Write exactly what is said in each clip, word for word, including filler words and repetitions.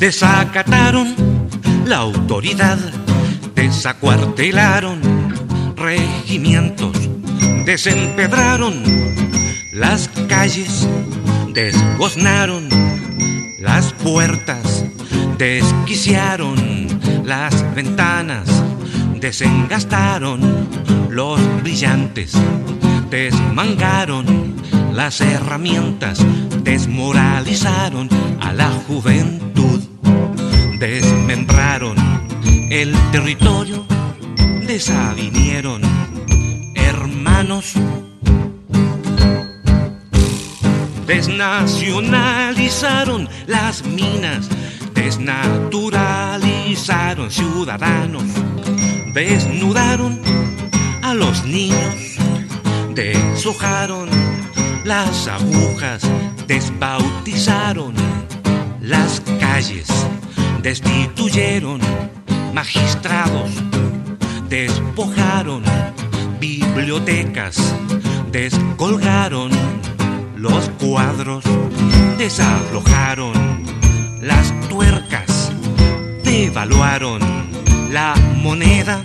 Desacataron la autoridad, desacuartelaron regimientos, desempedraron las calles, desgoznaron las puertas, desquiciaron las ventanas, desengastaron los brillantes, desmangaron las herramientas, desmoralizaron a la juventud, desmembraron el territorio, desavinieron hermanos, desnacionalizaron las minas, desnaturalizaron ciudadanos, desnudaron a los niños, deshojaron las agujas, desbautizaron las calles, destituyeron magistrados, despojaron bibliotecas, descolgaron los cuadros, desaflojaron las tuercas, devaluaron la moneda,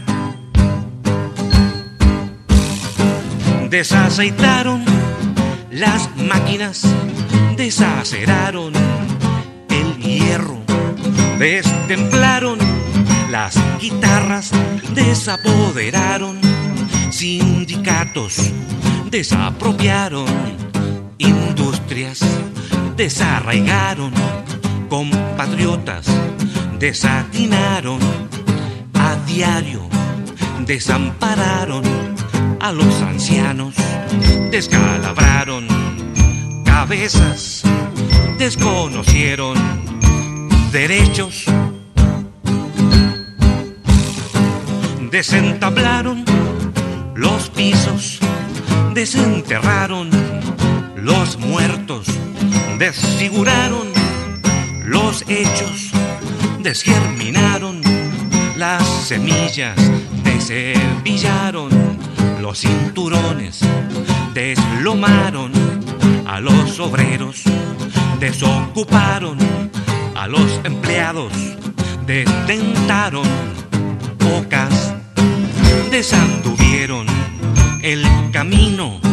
desaceitaron las máquinas, desaceraron el hierro, destemplaron las guitarras, desapoderaron sindicatos, desapropiaron industrias, desarraigaron compatriotas, desatinaron a diario, desampararon a los ancianos, descalabraron cabezas, desconocieron derechos, desentablaron los pisos, desenterraron los muertos, desfiguraron los hechos, desgerminaron las semillas, deshebillaron los cinturones, deslomaron a los obreros, desocuparon a los empleados, detentaron bocas, desanduvieron el camino